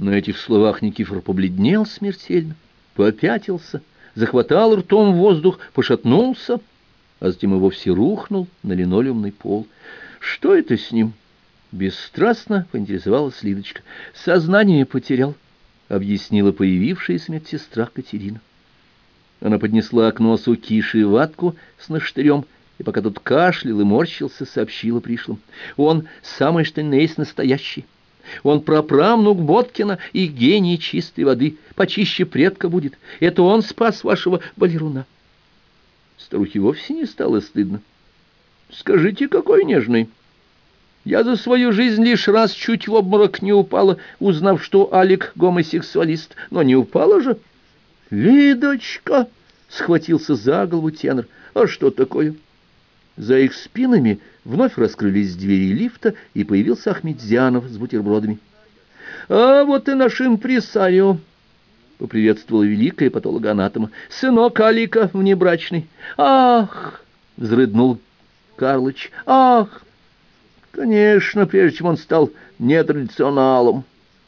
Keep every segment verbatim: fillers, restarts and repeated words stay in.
На этих словах Никифор побледнел смертельно, попятился, захватал ртом воздух, пошатнулся, а затем и вовсе рухнул на линолеумный пол. «Что это с ним?» — бесстрастно поинтересовалась Лидочка. «Сознание потерял», — объяснила появившаяся медсестра Катерина. Она поднесла к носу Киши ватку с наштырем, и пока тот кашлял и морщился, сообщила пришлым: «Он самый что ни на есть настоящий. Он праправнук Боткина и гений чистой воды, почище предка будет. Это он спас вашего балеруна». Старухе вовсе не стало стыдно. «Скажите, какой нежный! Я за свою жизнь лишь раз чуть в обморок не упала, узнав, что Алик гомосексуалист, но не упала же». «Лидочка!» — схватился за голову тенор. «А что такое?» За их спинами вновь раскрылись двери лифта, и появился Ахметзянов с бутербродами. «А вот и наш импресарио!» — поприветствовала великая патологоанатома. «Сынок Алика внебрачный». «Ах!» — взрыднул Карлыч. «Ах!» «Конечно, прежде чем он стал нетрадиционалом».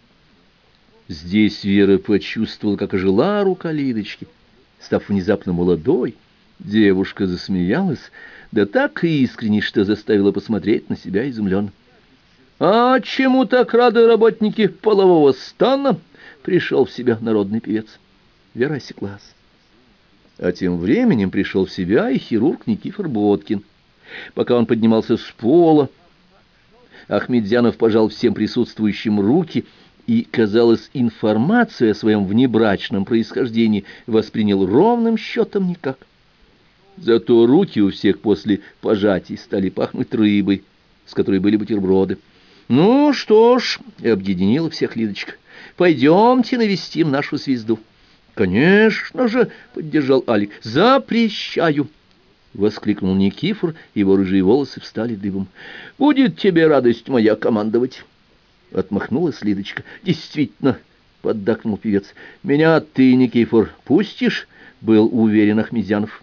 Здесь Вера почувствовала, как ожила рука Лидочки. Став внезапно молодой, девушка засмеялась, да так искренне, что заставила посмотреть на себя изумленно. «А чему так рады работники полового стана?» — пришел в себя народный певец. Вера осеклась. А тем временем пришел в себя и хирург Никифор Боткин. Пока он поднимался с пола, Ахметзянов пожал всем присутствующим руки и, казалось, информацию о своем внебрачном происхождении воспринял ровным счетом никак. Зато руки у всех после пожатий стали пахнуть рыбой, с которой были бутерброды. «Ну что ж», — объединила всех Лидочка, — «пойдемте навестим нашу звезду». «Конечно же», — поддержал Алик, — «запрещаю», — воскликнул Никифор, его рыжие волосы встали дыбом. «Будет тебе радость моя командовать», — отмахнулась Лидочка. «Действительно», — поддакнул певец, — «меня ты, Никифор, пустишь?» — был уверен Ахметзянов.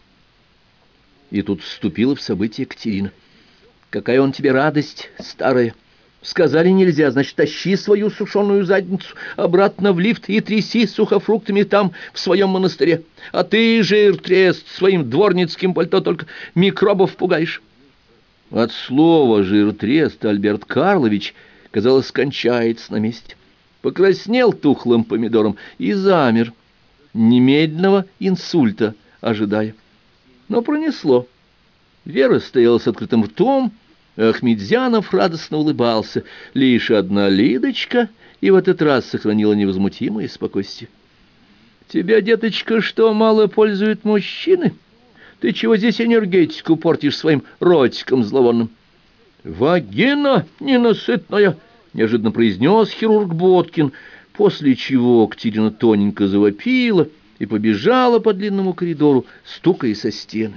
И тут вступила в событие Катерина. «Какая он тебе радость, старая! Сказали нельзя, значит, тащи свою сушеную задницу обратно в лифт и тряси сухофруктами там, в своем монастыре. А ты, жир-трест, своим дворницким пальто только микробов пугаешь». От слова «жир-трест» Альберт Карлович, казалось, скончается на месте. Покраснел тухлым помидором и замер, немедленного инсульта ожидая. Но пронесло. Вера стояла с открытым ртом, а Ахметзянов радостно улыбался. Лишь одна Лидочка и в этот раз сохранила невозмутимое спокойствие. «Тебя, деточка, что, мало пользуют мужчины? Ты чего здесь энергетику портишь своим ротиком зловонным?» «Вагина ненасытная!» — неожиданно произнес хирург Боткин, после чего Катерина тоненько завопила и побежала по длинному коридору, стукая со стены.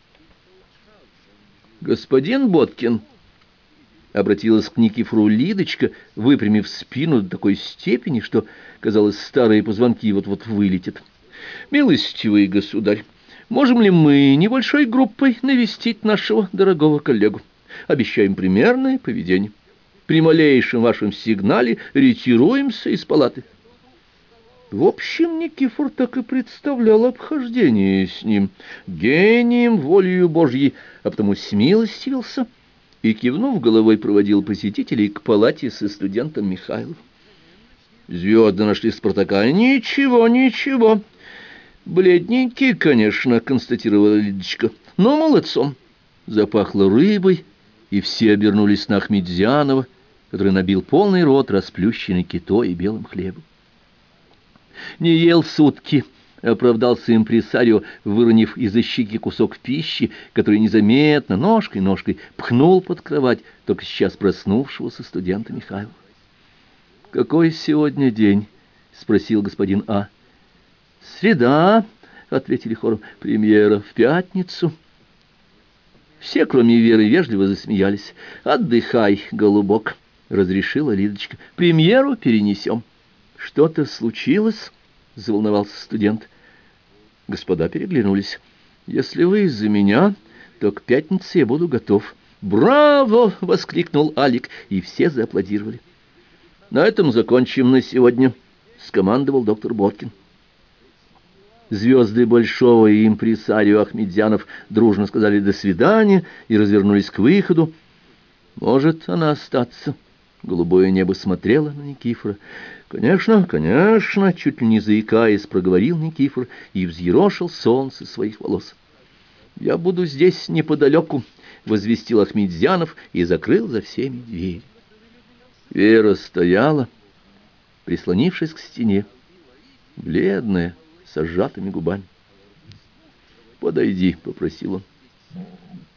«Господин Боткин», — обратилась к Никифору Лидочка, выпрямив спину до такой степени, что, казалось, старые позвонки вот-вот вылетят. «Милостивый государь, можем ли мы небольшой группой навестить нашего дорогого коллегу? Обещаем примерное поведение. При малейшем вашем сигнале ретируемся из палаты». В общем, Никифор так и представлял обхождение с ним, гением, волею Божьей, а потому смилостивился и, кивнув головой, проводил посетителей к палате со студентом Михайловым. Звезды нашли Спартака. «Ничего, ничего. Бледненький, конечно», — констатировала Лидочка. «Но молодцом». Запахло рыбой, и все обернулись на Ахметзянова, который набил полный рот расплющенной китой и белым хлебом. «Не ел сутки», — оправдался импресарио, выронив из-за щеки кусок пищи, который незаметно, ножкой-ножкой, пхнул под кровать только сейчас проснувшегося студента Михайлова. «Какой сегодня день?» — спросил господин А. «Среда», — ответили хором, — «премьера в пятницу». Все, кроме Веры, вежливо засмеялись. «Отдыхай, голубок», — разрешила Лидочка. «Премьеру перенесем». «Что-то случилось?» — заволновался студент. Господа переглянулись. «Если вы из-за меня, то к пятнице я буду готов». «Браво!» — воскликнул Алик, и все зааплодировали. «На этом закончим на сегодня», скомандовал доктор Боткин. Звезды Большого и импресарио Ахмедзянов дружно сказали «до свидания» и развернулись к выходу. «Может она остаться?» Голубое небо смотрело на Никифора. «Конечно, конечно!» — чуть ли не заикаясь, проговорил Никифор и взъерошил солнце своих волос. «Я буду здесь неподалеку», — возвестил Ахмедзянов и закрыл за всеми дверь. Вера стояла, прислонившись к стене, бледная, с сжатыми губами. «Подойди», — попросил он.